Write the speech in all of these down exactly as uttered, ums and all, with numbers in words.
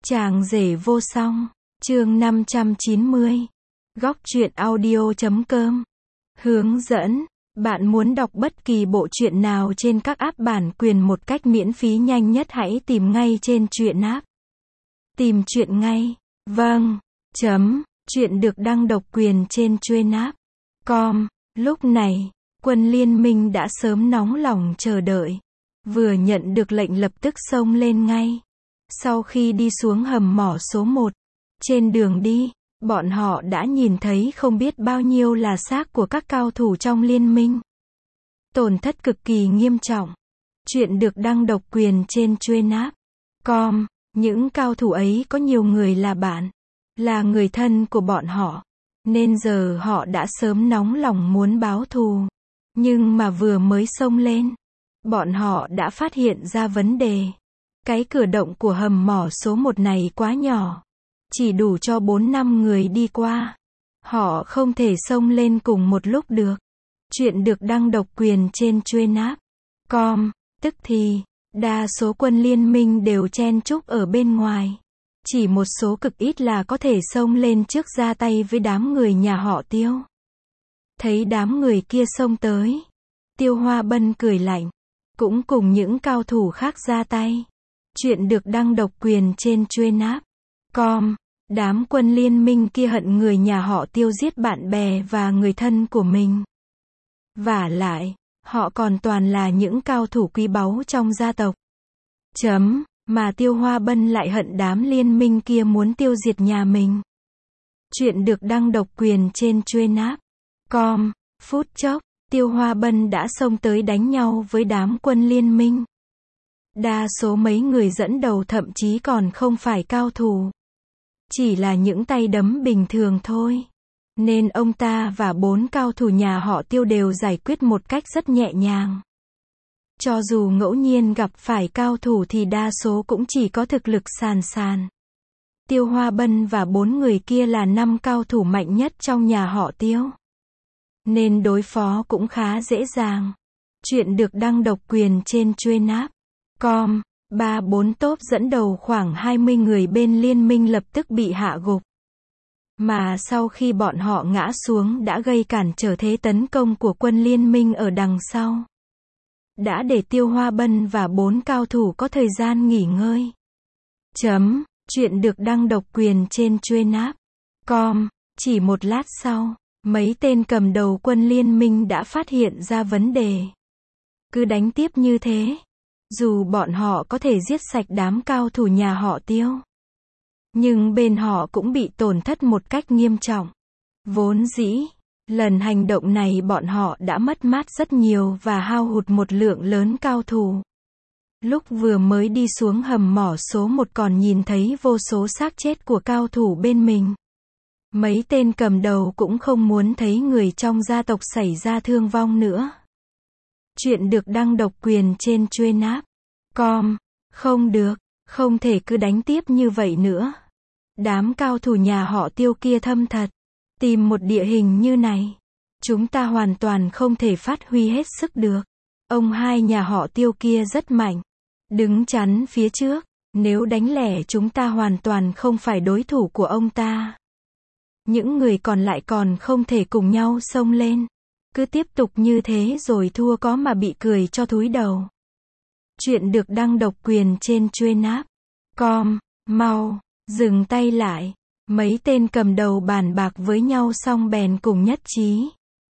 Chàng rể vô song, chương năm trăm chín mươi. Góc truyện audio chấm com. Hướng dẫn, bạn muốn đọc bất kỳ bộ truyện nào trên các app bản quyền một cách miễn phí nhanh nhất hãy tìm ngay trên truyện app. Tìm truyện ngay. Vâng. Chấm. Truyện được đăng độc quyền trên truyện app. Com. Lúc này, quân liên minh đã sớm nóng lòng chờ đợi. Vừa nhận được lệnh lập tức xông lên ngay. Sau khi đi xuống hầm mỏ số một, trên đường đi, bọn họ đã nhìn thấy không biết bao nhiêu là xác của các cao thủ trong liên minh. Tổn thất cực kỳ nghiêm trọng. Chuyện được đăng độc quyền trên truyện app. Com. Những cao thủ ấy có nhiều người là bạn, là người thân của bọn họ. Nên giờ họ đã sớm nóng lòng muốn báo thù. Nhưng mà vừa mới xông lên, bọn họ đã phát hiện ra vấn đề. Cái cửa động của hầm mỏ số một này quá nhỏ. Chỉ đủ cho bốn năm người đi qua. Họ không thể xông lên cùng một lúc được. Chuyện được đăng độc quyền trên truyện app. Com. Tức thì, đa số quân liên minh đều chen chúc ở bên ngoài. Chỉ một số cực ít là có thể xông lên trước ra tay với đám người nhà họ Tiêu. Thấy đám người kia xông tới, Tiêu Hoa Bân cười lạnh, cũng cùng những cao thủ khác ra tay. Chuyện được đăng độc quyền trên truyện app. Com. Đám quân liên minh kia hận người nhà họ Tiêu giết bạn bè và người thân của mình. Vả lại, họ còn toàn là những cao thủ quý báu trong gia tộc. Chấm. Mà Tiêu Hoa Bân lại hận đám liên minh kia muốn tiêu diệt nhà mình. Chuyện được đăng độc quyền trên truyện app. Com. Phút chốc, Tiêu Hoa Bân đã xông tới đánh nhau với đám quân liên minh. Đa số mấy người dẫn đầu thậm chí còn không phải cao thủ. Chỉ là những tay đấm bình thường thôi. Nên ông ta và bốn cao thủ nhà họ Tiêu đều giải quyết một cách rất nhẹ nhàng. Cho dù ngẫu nhiên gặp phải cao thủ thì đa số cũng chỉ có thực lực sàn sàn. Tiêu Hoa Bân và bốn người kia là năm cao thủ mạnh nhất trong nhà họ Tiêu. Nên đối phó cũng khá dễ dàng. Chuyện được đăng độc quyền trên truyện app. Com. Ba bốn tốp dẫn đầu khoảng hai mươi người bên liên minh lập tức bị hạ gục. Mà sau khi bọn họ ngã xuống đã gây cản trở thế tấn công của quân liên minh ở đằng sau. Đã để Tiêu Hoa Bân và bốn cao thủ có thời gian nghỉ ngơi. Chấm. Chuyện được đăng độc quyền trên truyện app. Com. Chỉ một lát sau, mấy tên cầm đầu quân liên minh đã phát hiện ra vấn đề. Cứ đánh tiếp như thế, dù bọn họ có thể giết sạch đám cao thủ nhà họ Tiêu, nhưng bên họ cũng bị tổn thất một cách nghiêm trọng. Vốn dĩ, lần hành động này bọn họ đã mất mát rất nhiều và hao hụt một lượng lớn cao thủ. Lúc vừa mới đi xuống hầm mỏ số một còn nhìn thấy vô số xác chết của cao thủ bên mình. Mấy tên cầm đầu cũng không muốn thấy người trong gia tộc xảy ra thương vong nữa. Chuyện được đăng độc quyền trên truyện app. Com. Không được, không thể cứ đánh tiếp như vậy nữa. Đám cao thủ nhà họ Tiêu kia thâm thật. Tìm một địa hình như này, chúng ta hoàn toàn không thể phát huy hết sức được. Ông hai nhà họ Tiêu kia rất mạnh. Đứng chắn phía trước, nếu đánh lẻ chúng ta hoàn toàn không phải đối thủ của ông ta. Những người còn lại còn không thể cùng nhau xông lên. Cứ tiếp tục như thế rồi thua có mà bị cười cho thúi đầu. Chuyện được đăng độc quyền trên truyện app. Com. Mau, dừng tay lại. Mấy tên cầm đầu bàn bạc với nhau xong bèn cùng nhất trí.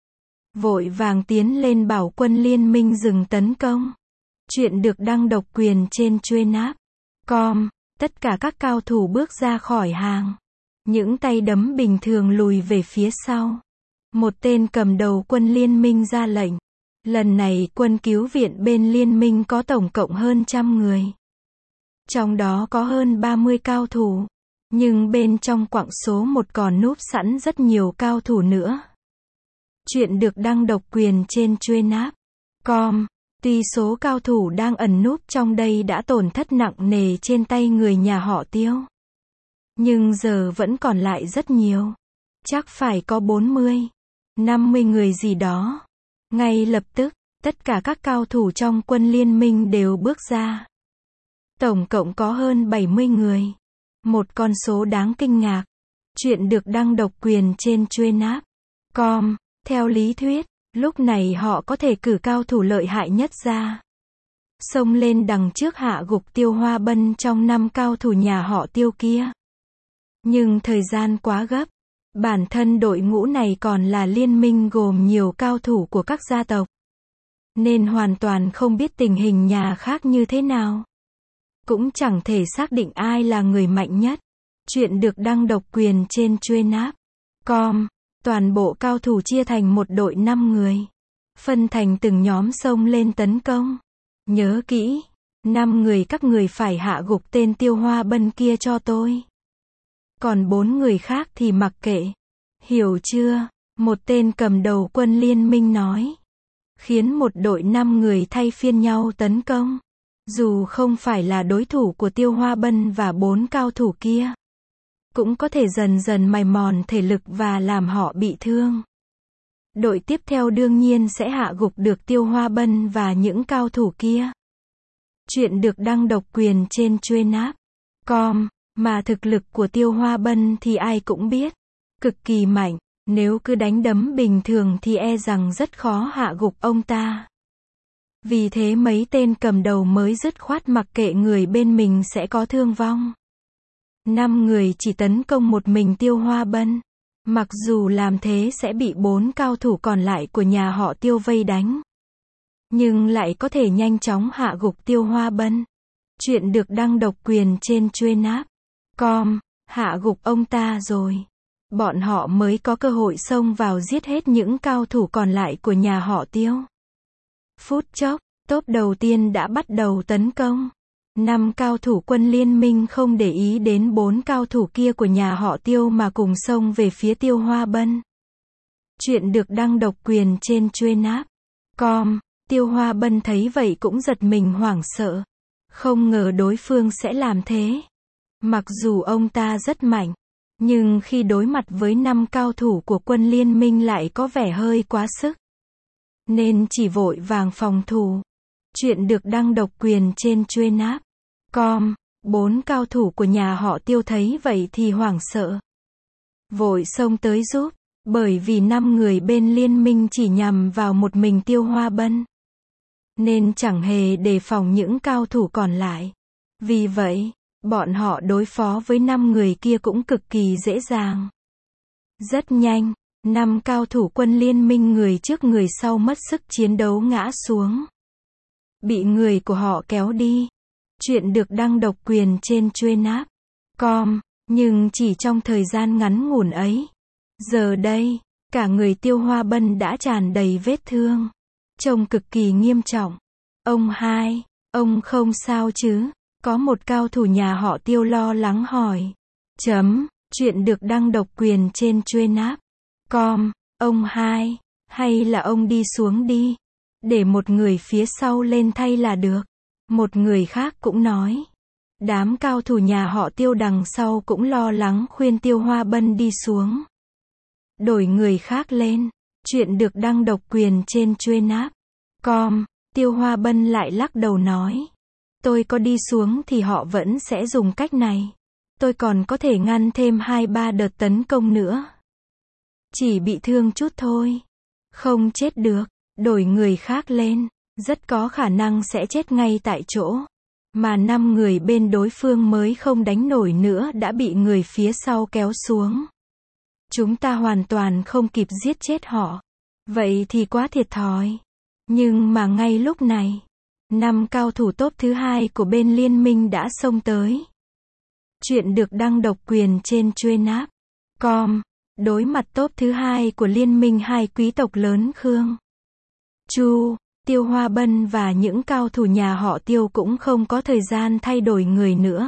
Vội vàng tiến lên bảo quân liên minh dừng tấn công. Chuyện được đăng độc quyền trên truyện app. Com. Tất cả các cao thủ bước ra khỏi hàng. Những tay đấm bình thường lùi về phía sau. Một tên cầm đầu quân liên minh ra lệnh. Lần này quân cứu viện bên liên minh có tổng cộng hơn trăm người. Trong đó có hơn ba mươi cao thủ. Nhưng bên trong quặng số một còn núp sẵn rất nhiều cao thủ nữa. Chuyện được đăng độc quyền trên truyện app. Com. Tuy số cao thủ đang ẩn núp trong đây đã tổn thất nặng nề trên tay người nhà họ Tiêu. Nhưng giờ vẫn còn lại rất nhiều. Chắc phải có bốn mươi, năm mươi người gì đó. Ngay lập tức, tất cả các cao thủ trong quân liên minh đều bước ra. Tổng cộng có hơn bảy mươi người. Một con số đáng kinh ngạc. Chuyện được đăng độc quyền trên Truyện chấm com. Theo lý thuyết, lúc này họ có thể cử cao thủ lợi hại nhất ra, xông lên đằng trước hạ gục Tiêu Hoa Bân trong năm cao thủ nhà họ Tiêu kia. Nhưng thời gian quá gấp. Bản thân đội ngũ này còn là liên minh gồm nhiều cao thủ của các gia tộc, nên hoàn toàn không biết tình hình nhà khác như thế nào. Cũng chẳng thể xác định ai là người mạnh nhất. Chuyện được đăng độc quyền trên Truyện chấm com. Toàn bộ cao thủ chia thành một đội năm người, phân thành từng nhóm xông lên tấn công. Nhớ kỹ, năm người các người phải hạ gục tên Tiêu Hoa Bân kia cho tôi. Còn bốn người khác thì mặc kệ. Hiểu chưa? Một tên cầm đầu quân liên minh nói. Khiến một đội năm người thay phiên nhau tấn công. Dù không phải là đối thủ của Tiêu Hoa Bân và bốn cao thủ kia, cũng có thể dần dần mài mòn thể lực và làm họ bị thương. Đội tiếp theo đương nhiên sẽ hạ gục được Tiêu Hoa Bân và những cao thủ kia. Chuyện được đăng độc quyền trên Truyện chấm com. Mà thực lực của Tiêu Hoa Bân thì ai cũng biết. Cực kỳ mạnh. Nếu cứ đánh đấm bình thường thì e rằng rất khó hạ gục ông ta. Vì thế mấy tên cầm đầu mới dứt khoát mặc kệ người bên mình sẽ có thương vong. Năm người chỉ tấn công một mình Tiêu Hoa Bân. Mặc dù làm thế sẽ bị bốn cao thủ còn lại của nhà họ Tiêu vây đánh, nhưng lại có thể nhanh chóng hạ gục Tiêu Hoa Bân. Chuyện được đăng độc quyền trên Truyện chấm com. Hạ gục ông ta rồi, bọn họ mới có cơ hội xông vào giết hết những cao thủ còn lại của nhà họ Tiêu. Phút chốc, tốp đầu tiên đã bắt đầu tấn công. Năm cao thủ quân liên minh không để ý đến bốn cao thủ kia của nhà họ Tiêu mà cùng xông về phía Tiêu Hoa Bân. Chuyện được đăng độc quyền trên Truyện chấm com. Tiêu Hoa Bân thấy vậy cũng giật mình hoảng sợ. Không ngờ đối phương sẽ làm thế. Mặc dù ông ta rất mạnh, nhưng khi đối mặt với năm cao thủ của quân liên minh lại có vẻ hơi quá sức, nên chỉ vội vàng phòng thủ. Chuyện được đăng độc quyền trên Truyện chấm com. Bốn cao thủ của nhà họ Tiêu thấy vậy thì hoảng sợ, vội xông tới giúp, bởi vì năm người bên liên minh chỉ nhằm vào một mình Tiêu Hoa Bân, nên chẳng hề đề phòng những cao thủ còn lại. Vì vậy, bọn họ đối phó với năm người kia cũng cực kỳ dễ dàng. Rất nhanh, năm cao thủ quân liên minh người trước người sau mất sức chiến đấu ngã xuống, bị người của họ kéo đi. Chuyện được đăng độc quyền trên Truyện chấm com. Nhưng chỉ trong thời gian ngắn ngủn ấy, giờ đây, cả người Tiêu Hoa Bân đã tràn đầy vết thương, trông cực kỳ nghiêm trọng. Ông hai, ông không sao chứ? Có một cao thủ nhà họ Tiêu lo lắng hỏi. Chấm, chuyện được đăng độc quyền trên Truyện chấm com. Ông hai, hay là ông đi xuống đi, để một người phía sau lên thay là được. Một người khác cũng nói. Đám cao thủ nhà họ Tiêu đằng sau cũng lo lắng khuyên Tiêu Hoa Bân đi xuống. Đổi người khác lên. Chuyện được đăng độc quyền trên Truyện chấm com. Tiêu Hoa Bân lại lắc đầu nói. Tôi có đi xuống thì họ vẫn sẽ dùng cách này. Tôi còn có thể ngăn thêm hai ba đợt tấn công nữa. Chỉ bị thương chút thôi. Không chết được. Đổi người khác lên. Rất có khả năng sẽ chết ngay tại chỗ. Mà năm người bên đối phương mới không đánh nổi nữa đã bị người phía sau kéo xuống. Chúng ta hoàn toàn không kịp giết chết họ. Vậy thì quá thiệt thòi. Nhưng mà ngay lúc này, năm cao thủ top thứ hai của bên liên minh đã xông tới. Chuyện được đăng độc quyền trên Truyện chấm com. Đối mặt top thứ hai của liên minh hai quý tộc lớn Khương, Chu, Tiêu Hoa Bân và những cao thủ nhà họ Tiêu cũng không có thời gian thay đổi người nữa.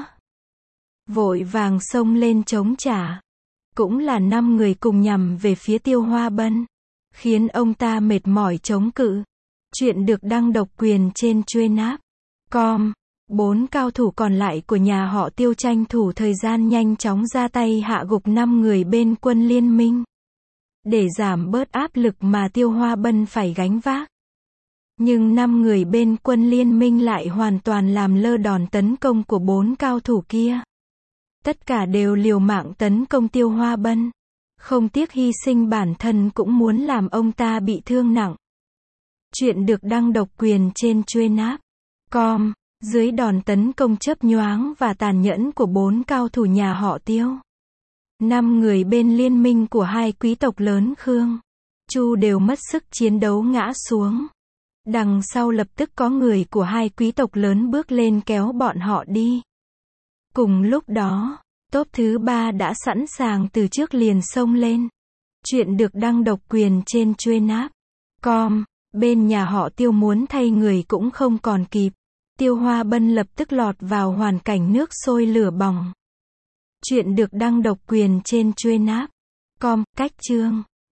Vội vàng xông lên chống trả. Cũng là năm người cùng nhằm về phía Tiêu Hoa Bân, khiến ông ta mệt mỏi chống cự. Chuyện được đăng độc quyền trên Truyện chấm com. Bốn cao thủ còn lại của nhà họ Tiêu tranh thủ thời gian nhanh chóng ra tay hạ gục năm người bên quân liên minh, để giảm bớt áp lực mà Tiêu Hoa Bân phải gánh vác. Nhưng năm người bên quân liên minh lại hoàn toàn làm lơ đòn tấn công của bốn cao thủ kia. Tất cả đều liều mạng tấn công Tiêu Hoa Bân. Không tiếc hy sinh bản thân cũng muốn làm ông ta bị thương nặng. Chuyện được đăng độc quyền trên Truenapp chấm com. Dưới đòn tấn công chớp nhoáng và tàn nhẫn của bốn cao thủ nhà họ Tiêu, năm người bên liên minh của hai quý tộc lớn Khương, Chu đều mất sức chiến đấu ngã xuống. Đằng sau lập tức có người của hai quý tộc lớn bước lên kéo bọn họ đi. Cùng lúc đó, tốp thứ ba đã sẵn sàng từ trước liền xông lên. Chuyện được đăng độc quyền trên Truenapp chấm com. Bên nhà họ Tiêu muốn thay người cũng không còn kịp. Tiêu Hoa Bân lập tức lọt vào hoàn cảnh nước sôi lửa bỏng. Chuyện được đăng độc quyền trên Truenapp chấm com. Cách chương